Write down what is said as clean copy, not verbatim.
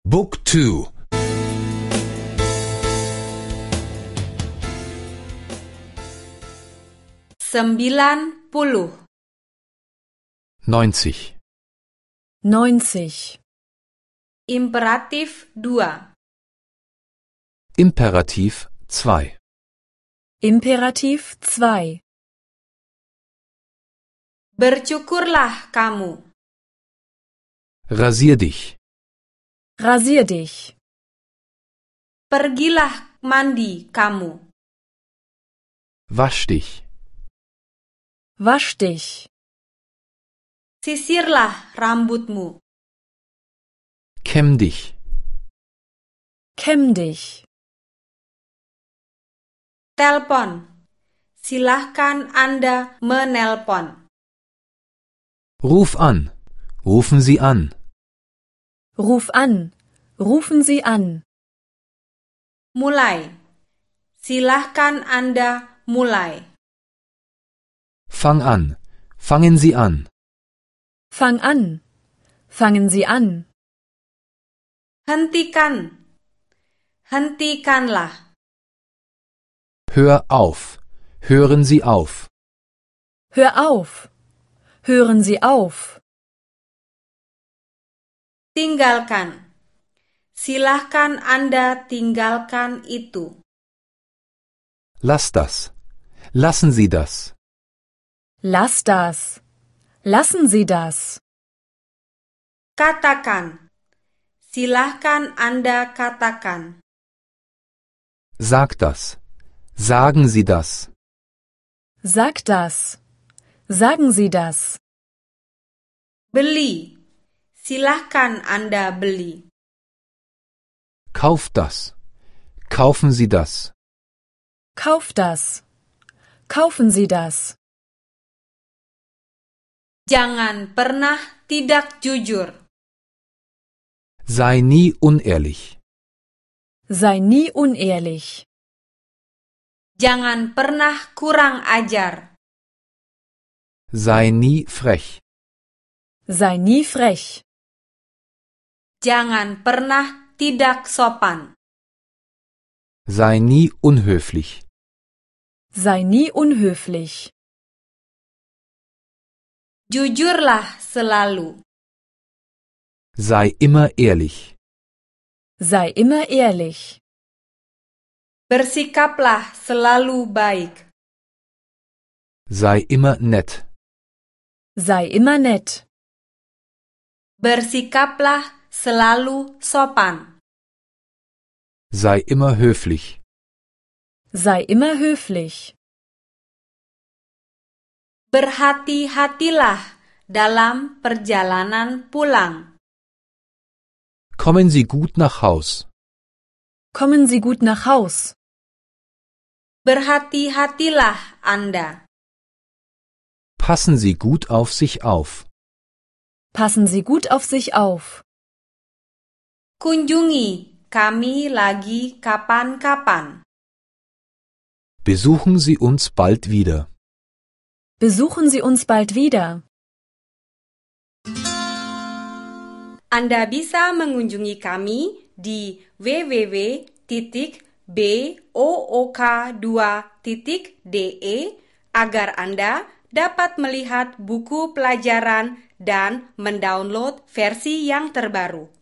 Book 2. 90. 90. 90. Imperatif 2. Imperativ 2. Imperativ 2. Bercukurlah kamu. Rasier dich. Rasier dich. Pergilah mandi kamu. Wasch dich. Wasch dich. Sisirlah rambutmu. Kämm dich. Kämm dich. Telpon. Silahkan Anda menelpon. Ruf an. Rufen Sie an. Ruf an. Rufen Sie an. Mulai. Silahkan Anda mulai. Fang an. Fangen Sie an. Fang an. Fangen Sie an. Hentikan. Hentikanlah. Hör auf. Hören Sie auf. Hör auf. Hören Sie auf. Tinggalkan. Silahkan Anda tinggalkan itu. Lass das. Lassen Sie das. Lass das. Lassen Sie das. Katakan. Silahkan Anda katakan. Sag das. Sagen Sie das. Sag das. Sagen Sie das. Beli. Silahkan Anda beli. Kauf das. Kaufen Sie das. Kauf das. Kaufen Sie das. Jangan pernah tidak jujur. Sei nie unehrlich. Sei nie unehrlich. Jangan pernah kurang ajar. Sei nie frech. Sei nie frech. Jangan pernah tidak sopan. Sei nie unhöflich. Sei nie unhöflich. Jujurlah selalu. Sei immer ehrlich. Sei immer ehrlich. Bersikaplah selalu baik. Sei immer nett. Sei immer nett. Bersikaplah selalu sopan. Sei immer höflich. Sei immer höflich. Berhati-hatilah dalam perjalanan pulang. Kommen Sie gut nach Haus. Kommen Sie gut nach Haus. Berhati-hatilah Anda. Passen Sie gut auf sich auf. Passen Sie gut auf sich auf. Kunjungi kami lagi kapan-kapan. Besuchen Sie uns bald wieder. Besuchen Sie uns bald wieder. Anda bisa mengunjungi kami di www.book2.de agar Anda dapat melihat buku pelajaran dan mendownload versi yang terbaru.